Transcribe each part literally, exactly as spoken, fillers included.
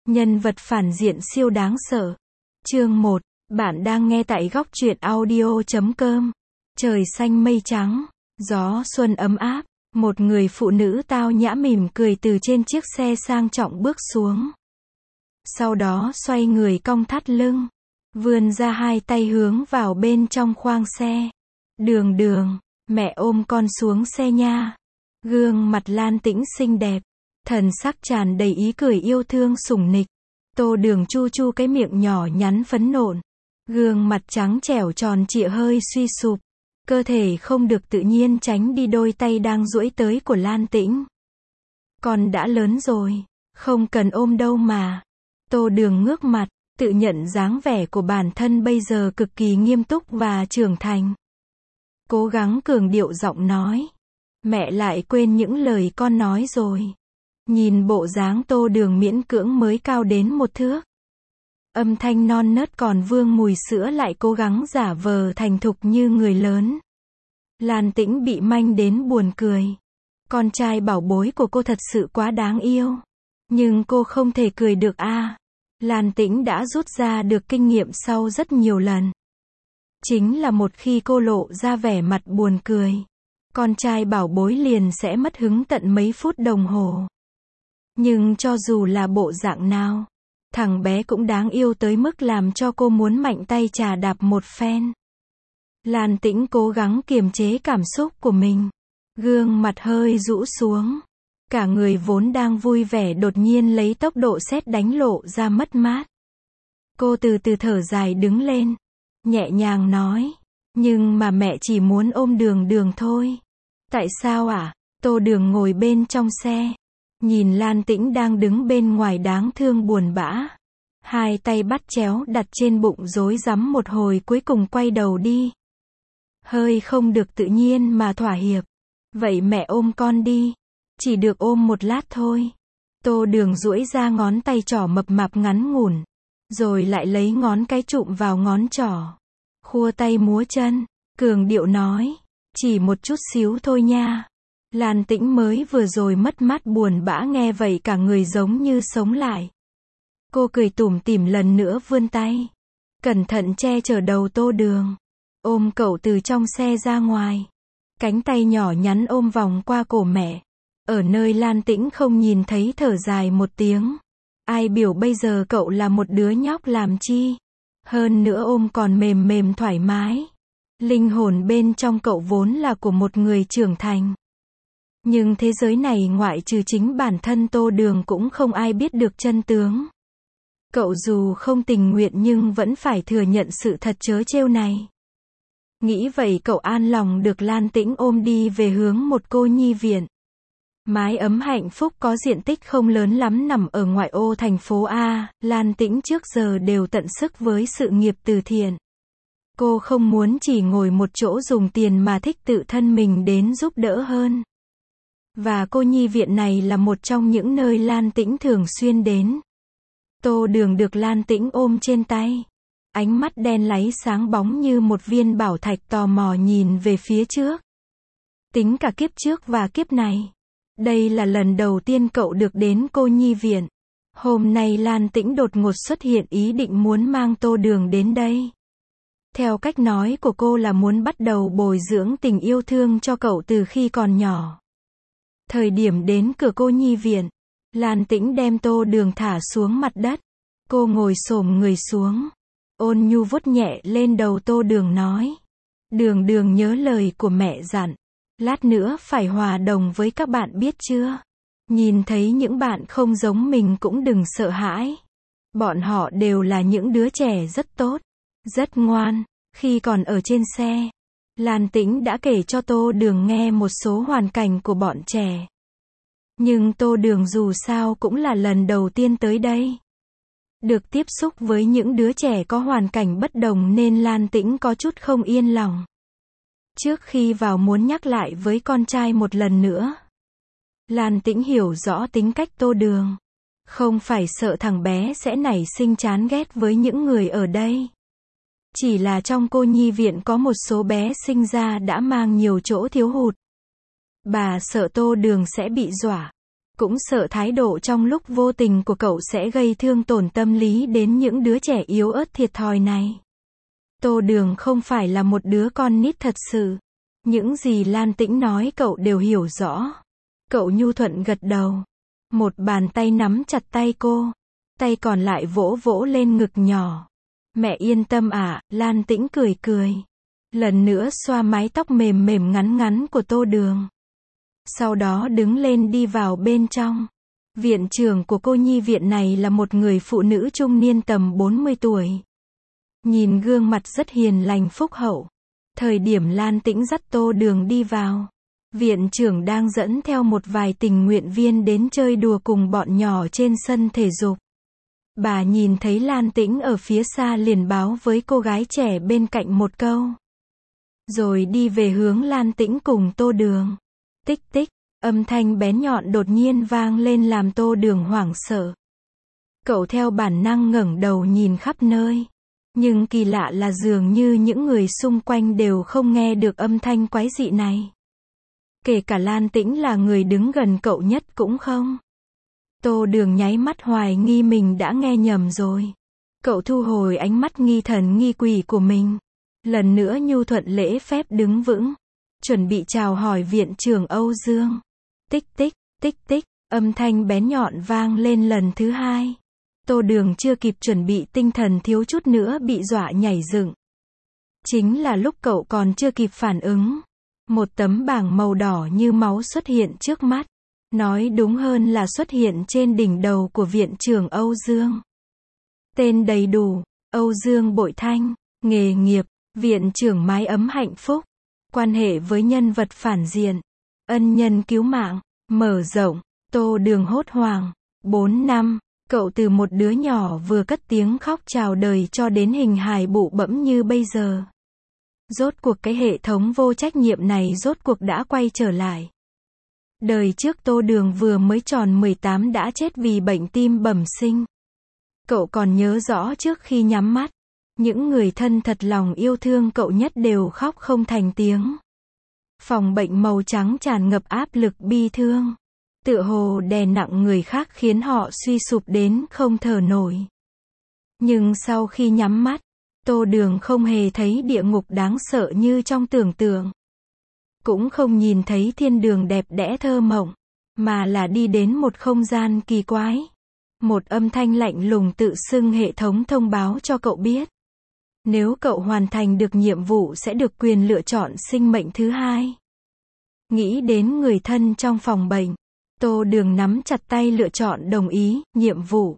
Nhân vật phản diện siêu đáng sợ. Chương một. Bạn đang nghe tại góc truyện audio chấm com. Trời xanh mây trắng, gió xuân ấm áp, một người phụ nữ tao nhã mỉm cười từ trên chiếc xe sang trọng bước xuống. Sau đó xoay người cong thắt lưng, vươn ra hai tay hướng vào bên trong khoang xe. Đường Đường, mẹ ôm con xuống xe nha. Gương mặt Lan Tĩnh xinh đẹp, thần sắc tràn đầy ý cười yêu thương sủng nịch. Tô Đường chu chu cái miệng nhỏ nhắn phấn nộn, gương mặt trắng trẻo tròn trịa hơi suy sụp, cơ thể không được tự nhiên tránh đi đôi tay đang duỗi tới của Lan Tĩnh. Con đã lớn rồi, không cần ôm đâu mà. Tô Đường ngước mặt, tự nhận dáng vẻ của bản thân bây giờ cực kỳ nghiêm túc và trưởng thành. Cố gắng cường điệu giọng nói. Mẹ lại quên những lời con nói rồi. Nhìn bộ dáng Tô Đường miễn cưỡng mới cao đến một thước. Âm thanh non nớt còn vương mùi sữa lại cố gắng giả vờ thành thục như người lớn. Lan Tĩnh bị manh đến buồn cười. Con trai bảo bối của cô thật sự quá đáng yêu. Nhưng cô không thể cười được a. À. Lan Tĩnh đã rút ra được kinh nghiệm sau rất nhiều lần. Chính là một khi cô lộ ra vẻ mặt buồn cười, con trai bảo bối liền sẽ mất hứng tận mấy phút đồng hồ. Nhưng cho dù là bộ dạng nào, thằng bé cũng đáng yêu tới mức làm cho cô muốn mạnh tay chà đạp một phen. Lan Tĩnh cố gắng kiềm chế cảm xúc của mình, gương mặt hơi rũ xuống. Cả người vốn đang vui vẻ đột nhiên lấy tốc độ sét đánh lộ ra mất mát. Cô từ từ thở dài đứng lên, nhẹ nhàng nói, nhưng mà mẹ chỉ muốn ôm Đường Đường thôi. Tại sao ạ? À? Tô Đường ngồi bên trong xe, nhìn Lan Tĩnh đang đứng bên ngoài đáng thương buồn bã. Hai tay bắt chéo đặt trên bụng rối rắm một hồi cuối cùng quay đầu đi. Hơi không được tự nhiên mà thỏa hiệp. Vậy mẹ ôm con đi. Chỉ được ôm một lát thôi. Tô Đường duỗi ra ngón tay trỏ mập mạp ngắn ngủn, rồi lại lấy ngón cái chụm vào ngón trỏ. Khua tay múa chân, cường điệu nói, chỉ một chút xíu thôi nha. Lan Tĩnh mới vừa rồi mất mát buồn bã nghe vậy cả người giống như sống lại. Cô cười tủm tỉm lần nữa vươn tay, cẩn thận che chở đầu Tô Đường, ôm cậu từ trong xe ra ngoài. Cánh tay nhỏ nhắn ôm vòng qua cổ mẹ. Ở nơi Lan Tĩnh không nhìn thấy thở dài một tiếng. Ai biểu bây giờ cậu là một đứa nhóc làm chi. Hơn nữa ôm còn mềm mềm thoải mái. Linh hồn bên trong cậu vốn là của một người trưởng thành. Nhưng thế giới này ngoại trừ chính bản thân Tô Đường cũng không ai biết được chân tướng. Cậu dù không tình nguyện nhưng vẫn phải thừa nhận sự thật trớ trêu này. Nghĩ vậy cậu an lòng được Lan Tĩnh ôm đi về hướng một cô nhi viện. Mái ấm hạnh phúc có diện tích không lớn lắm nằm ở ngoại ô thành phố A. Lan Tĩnh trước giờ đều tận sức với sự nghiệp từ thiện. Cô không muốn chỉ ngồi một chỗ dùng tiền mà thích tự thân mình đến giúp đỡ hơn. Và cô nhi viện này là một trong những nơi Lan Tĩnh thường xuyên đến. Tô Đường được Lan Tĩnh ôm trên tay. Ánh mắt đen láy sáng bóng như một viên bảo thạch tò mò nhìn về phía trước. Tính cả kiếp trước và kiếp này. Đây là lần đầu tiên cậu được đến cô nhi viện. Hôm nay Lan Tĩnh đột ngột xuất hiện ý định muốn mang Tô Đường đến đây. Theo cách nói của cô là muốn bắt đầu bồi dưỡng tình yêu thương cho cậu từ khi còn nhỏ. Thời điểm đến cửa cô nhi viện, Lan Tĩnh đem Tô Đường thả xuống mặt đất. Cô ngồi xổm người xuống, ôn nhu vuốt nhẹ lên đầu Tô Đường nói. Đường Đường nhớ lời của mẹ dặn. Lát nữa phải hòa đồng với các bạn biết chưa? Nhìn thấy những bạn không giống mình cũng đừng sợ hãi. Bọn họ đều là những đứa trẻ rất tốt, rất ngoan. Khi còn ở trên xe, Lan Tĩnh đã kể cho Tô Đường nghe một số hoàn cảnh của bọn trẻ. Nhưng Tô Đường dù sao cũng là lần đầu tiên tới đây. Được tiếp xúc với những đứa trẻ có hoàn cảnh bất đồng nên Lan Tĩnh có chút không yên lòng. Trước khi vào muốn nhắc lại với con trai một lần nữa. Lan Tĩnh hiểu rõ tính cách Tô Đường. Không phải sợ thằng bé sẽ nảy sinh chán ghét với những người ở đây. Chỉ là trong cô nhi viện có một số bé sinh ra đã mang nhiều chỗ thiếu hụt. Bà sợ Tô Đường sẽ bị dọa. cũng sợ thái độ trong lúc vô tình của cậu sẽ gây thương tổn tâm lý đến những đứa trẻ yếu ớt thiệt thòi này. Tô Đường không phải là một đứa con nít thật sự. Những gì Lan Tĩnh nói cậu đều hiểu rõ. Cậu nhu thuận gật đầu. Một bàn tay nắm chặt tay cô. Tay còn lại vỗ vỗ lên ngực nhỏ. Mẹ yên tâm ạ, Lan Tĩnh cười cười. Lần nữa xoa mái tóc mềm mềm ngắn ngắn của Tô Đường. Sau đó đứng lên đi vào bên trong. Viện trưởng của cô nhi viện này là một người phụ nữ trung niên tầm bốn mươi tuổi. Nhìn gương mặt rất hiền lành phúc hậu. Thời điểm Lan Tĩnh dắt Tô Đường đi vào, viện trưởng đang dẫn theo một vài tình nguyện viên đến chơi đùa cùng bọn nhỏ trên sân thể dục. Bà nhìn thấy Lan Tĩnh ở phía xa liền báo với cô gái trẻ bên cạnh một câu. Rồi đi về hướng Lan Tĩnh cùng Tô Đường. Tích tích, âm thanh bén nhọn đột nhiên vang lên làm Tô Đường hoảng sợ. Cậu theo bản năng ngẩng đầu nhìn khắp nơi. Nhưng kỳ lạ là dường như những người xung quanh đều không nghe được âm thanh quái dị này. Kể cả Lan Tĩnh là người đứng gần cậu nhất cũng không. Tô Đường nháy mắt hoài nghi mình đã nghe nhầm rồi. Cậu thu hồi ánh mắt nghi thần nghi quỷ của mình. Lần nữa nhu thuận lễ phép đứng vững. Chuẩn bị chào hỏi viện trưởng Âu Dương. Tích tích, tích tích, âm thanh bén nhọn vang lên lần thứ hai. Tô Đường chưa kịp chuẩn bị tinh thần thiếu chút nữa bị dọa nhảy dựng. Chính là lúc cậu còn chưa kịp phản ứng. Một tấm bảng màu đỏ như máu xuất hiện trước mắt. Nói đúng hơn là xuất hiện trên đỉnh đầu của viện trưởng Âu Dương. Tên đầy đủ, Âu Dương Bội Thanh, nghề nghiệp, viện trưởng mái ấm hạnh phúc. Quan hệ với nhân vật phản diện, ân nhân cứu mạng, mở rộng. Tô Đường hốt hoảng. bốn năm, cậu từ một đứa nhỏ vừa cất tiếng khóc chào đời cho đến hình hài bụ bẫm như bây giờ. Rốt cuộc cái hệ thống vô trách nhiệm này rốt cuộc đã quay trở lại. Đời trước Tô Đường vừa mới tròn mười tám đã chết vì bệnh tim bẩm sinh. Cậu còn nhớ rõ trước khi nhắm mắt, những người thân thật lòng yêu thương cậu nhất đều khóc không thành tiếng. Phòng bệnh màu trắng tràn ngập áp lực bi thương. Tựa hồ đè nặng người khác khiến họ suy sụp đến không thở nổi. Nhưng sau khi nhắm mắt, Tô Đường không hề thấy địa ngục đáng sợ như trong tưởng tượng. Cũng không nhìn thấy thiên đường đẹp đẽ thơ mộng, mà là đi đến một không gian kỳ quái. Một âm thanh lạnh lùng tự xưng hệ thống thông báo cho cậu biết. Nếu cậu hoàn thành được nhiệm vụ sẽ được quyền lựa chọn sinh mệnh thứ hai. Nghĩ đến người thân trong phòng bệnh, Tô Đường nắm chặt tay lựa chọn đồng ý, nhiệm vụ.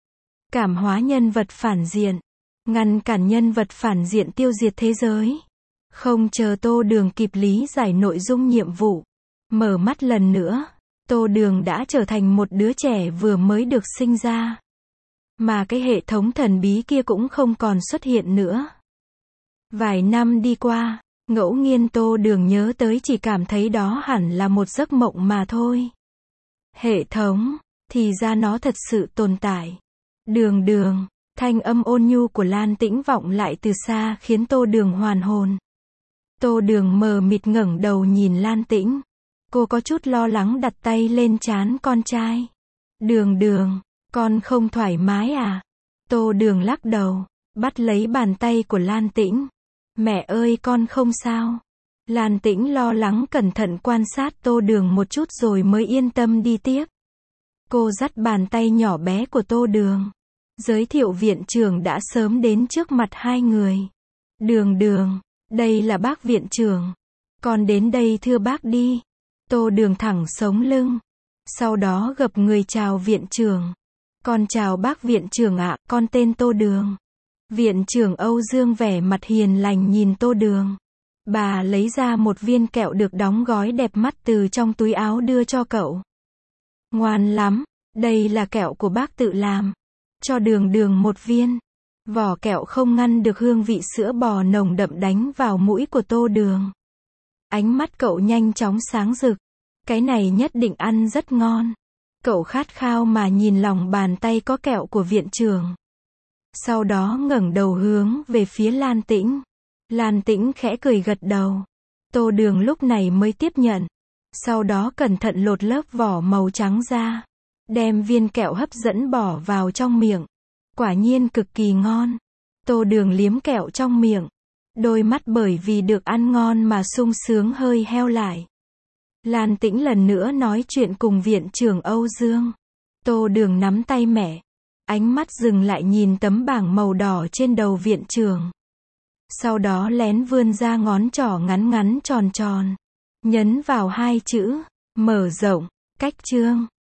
Cảm hóa nhân vật phản diện. Ngăn cản nhân vật phản diện tiêu diệt thế giới. Không chờ Tô Đường kịp lý giải nội dung nhiệm vụ. Mở mắt lần nữa, Tô Đường đã trở thành một đứa trẻ vừa mới được sinh ra. Mà cái hệ thống thần bí kia cũng không còn xuất hiện nữa. Vài năm đi qua, ngẫu nhiên Tô Đường nhớ tới chỉ cảm thấy đó hẳn là một giấc mộng mà thôi. Hệ thống, thì ra nó thật sự tồn tại. Đường Đường, thanh âm ôn nhu của Lan Tĩnh vọng lại từ xa khiến Tô Đường hoàn hồn. Tô Đường mờ mịt ngẩng đầu nhìn Lan Tĩnh. Cô có chút lo lắng đặt tay lên trán con trai. Đường Đường, con không thoải mái à? Tô Đường lắc đầu, bắt lấy bàn tay của Lan Tĩnh. Mẹ ơi con không sao. Lan Tĩnh lo lắng cẩn thận quan sát Tô Đường một chút rồi mới yên tâm đi tiếp. Cô dắt bàn tay nhỏ bé của Tô Đường. Giới thiệu viện trưởng đã sớm đến trước mặt hai người. Đường Đường, đây là bác viện trưởng. Con đến đây thưa bác đi. Tô Đường thẳng sống lưng. Sau đó gập người chào viện trưởng. Con chào bác viện trưởng ạ, con tên Tô Đường. Viện trưởng Âu Dương vẻ mặt hiền lành nhìn Tô Đường. Bà lấy ra một viên kẹo được đóng gói đẹp mắt từ trong túi áo đưa cho cậu. Ngoan lắm, đây là kẹo của bác tự làm. Cho Đường Đường một viên. Vỏ kẹo không ngăn được hương vị sữa bò nồng đậm đánh vào mũi của Tô Đường. Ánh mắt cậu nhanh chóng sáng rực. Cái này nhất định ăn rất ngon. Cậu khát khao mà nhìn lòng bàn tay có kẹo của viện trưởng. Sau đó ngẩng đầu hướng về phía Lan Tĩnh. Lan Tĩnh khẽ cười gật đầu. Tô Đường lúc này mới tiếp nhận. Sau đó cẩn thận lột lớp vỏ màu trắng ra. Đem viên kẹo hấp dẫn bỏ vào trong miệng. Quả nhiên cực kỳ ngon. Tô Đường liếm kẹo trong miệng. Đôi mắt bởi vì được ăn ngon mà sung sướng hơi heo lại. Lan Tĩnh lần nữa nói chuyện cùng viện trưởng Âu Dương. Tô Đường nắm tay mẹ. Ánh mắt dừng lại nhìn tấm bảng màu đỏ trên đầu viện trưởng. Sau đó lén vươn ra ngón trỏ ngắn ngắn tròn tròn. Nhấn vào hai chữ, mở rộng, cách chương.